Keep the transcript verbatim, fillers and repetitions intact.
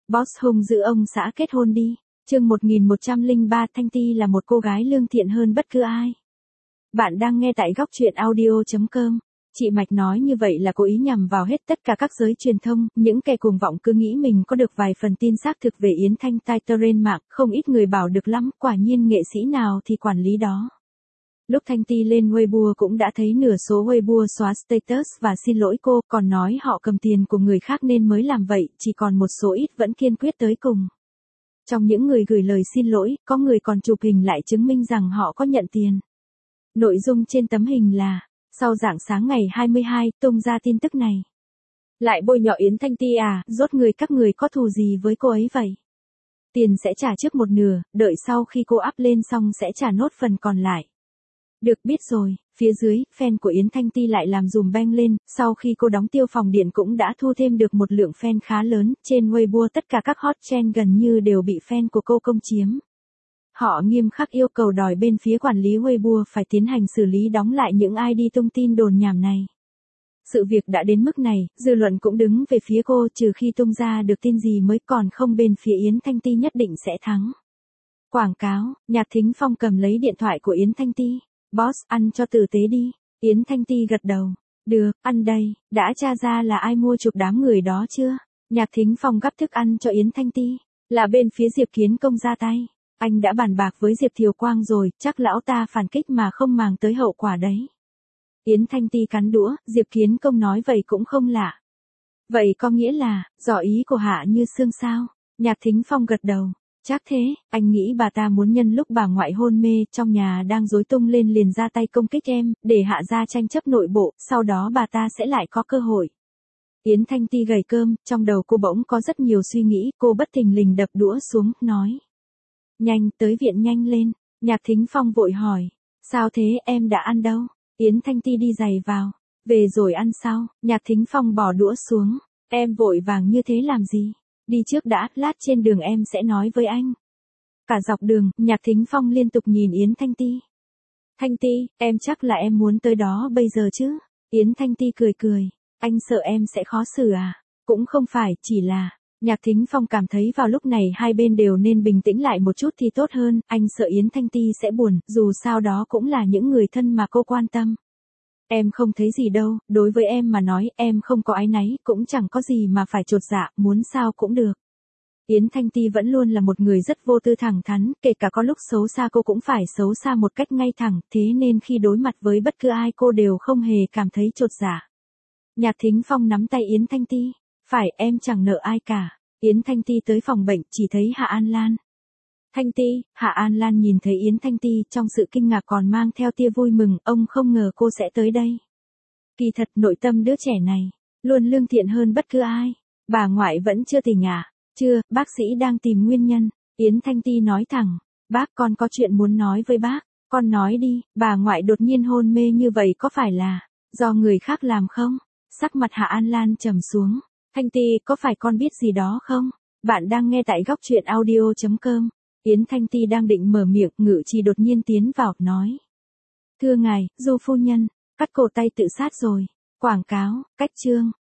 Boss hung dữ ông xã kết hôn đi. Chương một nghìn một trăm lẻ ba Thanh Ti là một cô gái lương thiện hơn bất cứ ai. Bạn đang nghe tại góc truyện audio chấm com. Chị Mạch nói như vậy là cố ý nhằm vào hết tất cả các giới truyền thông, những kẻ cuồng vọng cứ nghĩ mình có được vài phần tin xác thực về Yến Thanh Tai trên mạng, không ít người bảo được lắm, quả nhiên nghệ sĩ nào thì quản lý đó. Lúc Thanh Ti lên Weibo cũng đã thấy nửa số Weibo xóa status và xin lỗi cô, còn nói họ cầm tiền của người khác nên mới làm vậy, chỉ còn một số ít vẫn kiên quyết tới cùng. Trong những người gửi lời xin lỗi, có người còn chụp hình lại chứng minh rằng họ có nhận tiền. Nội dung trên tấm hình là, sau rạng sáng ngày hai mươi hai, tung ra tin tức này. Lại bôi nhọ Yến Thanh Ti à, rốt người các người có thù gì với cô ấy vậy? Tiền sẽ trả trước một nửa, đợi sau khi cô up lên xong sẽ trả nốt phần còn lại. Được biết rồi, phía dưới, fan của Yến Thanh Ti lại làm dùm beng lên, sau khi cô đóng tiêu phòng điện cũng đã thu thêm được một lượng fan khá lớn, trên Weibo tất cả các hot trend gần như đều bị fan của cô công chiếm. Họ nghiêm khắc yêu cầu đòi bên phía quản lý Weibo phải tiến hành xử lý đóng lại những i đê tung tin đồn nhảm này. Sự việc đã đến mức này, dư luận cũng đứng về phía cô, trừ khi tung ra được tin gì mới, còn không bên phía Yến Thanh Ti nhất định sẽ thắng. Quảng cáo, Nhạc Thính Phong cầm lấy điện thoại của Yến Thanh Ti. Boss, ăn cho tử tế đi. Yến Thanh Ti gật đầu. Được, ăn đây, đã tra ra là ai mua chụp đám người đó chưa? Nhạc Thính Phong gắp thức ăn cho Yến Thanh Ti. Là bên phía Diệp Kiến Công ra tay. Anh đã bàn bạc với Diệp Thiều Quang rồi, chắc lão ta phản kích mà không màng tới hậu quả đấy. Yến Thanh Ti cắn đũa, Diệp Kiến Công nói vậy cũng không lạ. Vậy có nghĩa là, dò ý của Hạ Như Sương sao? Nhạc Thính Phong gật đầu. Chắc thế, anh nghĩ bà ta muốn nhân lúc bà ngoại hôn mê trong nhà đang rối tung lên liền ra tay công kích em, để Hạ ra tranh chấp nội bộ, sau đó bà ta sẽ lại có cơ hội. Yến Thanh Ti gầy cơm, trong đầu cô bỗng có rất nhiều suy nghĩ, cô bất thình lình đập đũa xuống, nói. Nhanh, tới viện nhanh lên. Nhạc Thính Phong vội hỏi. Sao thế, em đã ăn đâu? Yến Thanh Ti đi giày vào. Về rồi ăn sau. Nhạc Thính Phong bỏ đũa xuống. Em vội vàng như thế làm gì? Đi trước đã, lát trên đường em sẽ nói với anh. Cả dọc đường, Nhạc Thính Phong liên tục nhìn Yến Thanh Ti. Thanh Ti, em chắc là em muốn tới đó bây giờ chứ? Yến Thanh Ti cười cười. Anh sợ em sẽ khó xử à? Cũng không phải, chỉ là... Nhạc Thính Phong cảm thấy vào lúc này hai bên đều nên bình tĩnh lại một chút thì tốt hơn, anh sợ Yến Thanh Ti sẽ buồn, dù sao đó cũng là những người thân mà cô quan tâm. Em không thấy gì đâu, đối với em mà nói, em không có áy náy, cũng chẳng có gì mà phải chột dạ, muốn sao cũng được. Yến Thanh Ti vẫn luôn là một người rất vô tư thẳng thắn, kể cả có lúc xấu xa cô cũng phải xấu xa một cách ngay thẳng, thế nên khi đối mặt với bất cứ ai cô đều không hề cảm thấy chột dạ. Nhạc Thính Phong nắm tay Yến Thanh Ti. Phải, em chẳng nợ ai cả. Yến Thanh Ti tới phòng bệnh, chỉ thấy Hạ An Lan. Thanh Ti, Hạ An Lan nhìn thấy Yến Thanh Ti, trong sự kinh ngạc còn mang theo tia vui mừng, ông không ngờ cô sẽ tới đây. Kỳ thật, nội tâm đứa trẻ này, luôn lương thiện hơn bất cứ ai. Bà ngoại vẫn chưa tỉnh à? Chưa, bác sĩ đang tìm nguyên nhân. Yến Thanh Ti nói thẳng, bác con có chuyện muốn nói với bác. Con nói đi, bà ngoại đột nhiên hôn mê như vậy có phải là do người khác làm không? Sắc mặt Hạ An Lan trầm xuống. Thanh Ti, có phải con biết gì đó không? Bạn đang nghe tại góc truyện audio chấm com. Yến Thanh Ti đang định mở miệng, Ngự Trì đột nhiên tiến vào, nói. Thưa ngài, Du phu nhân, cắt cổ tay tự sát rồi. Quảng cáo, cách chương.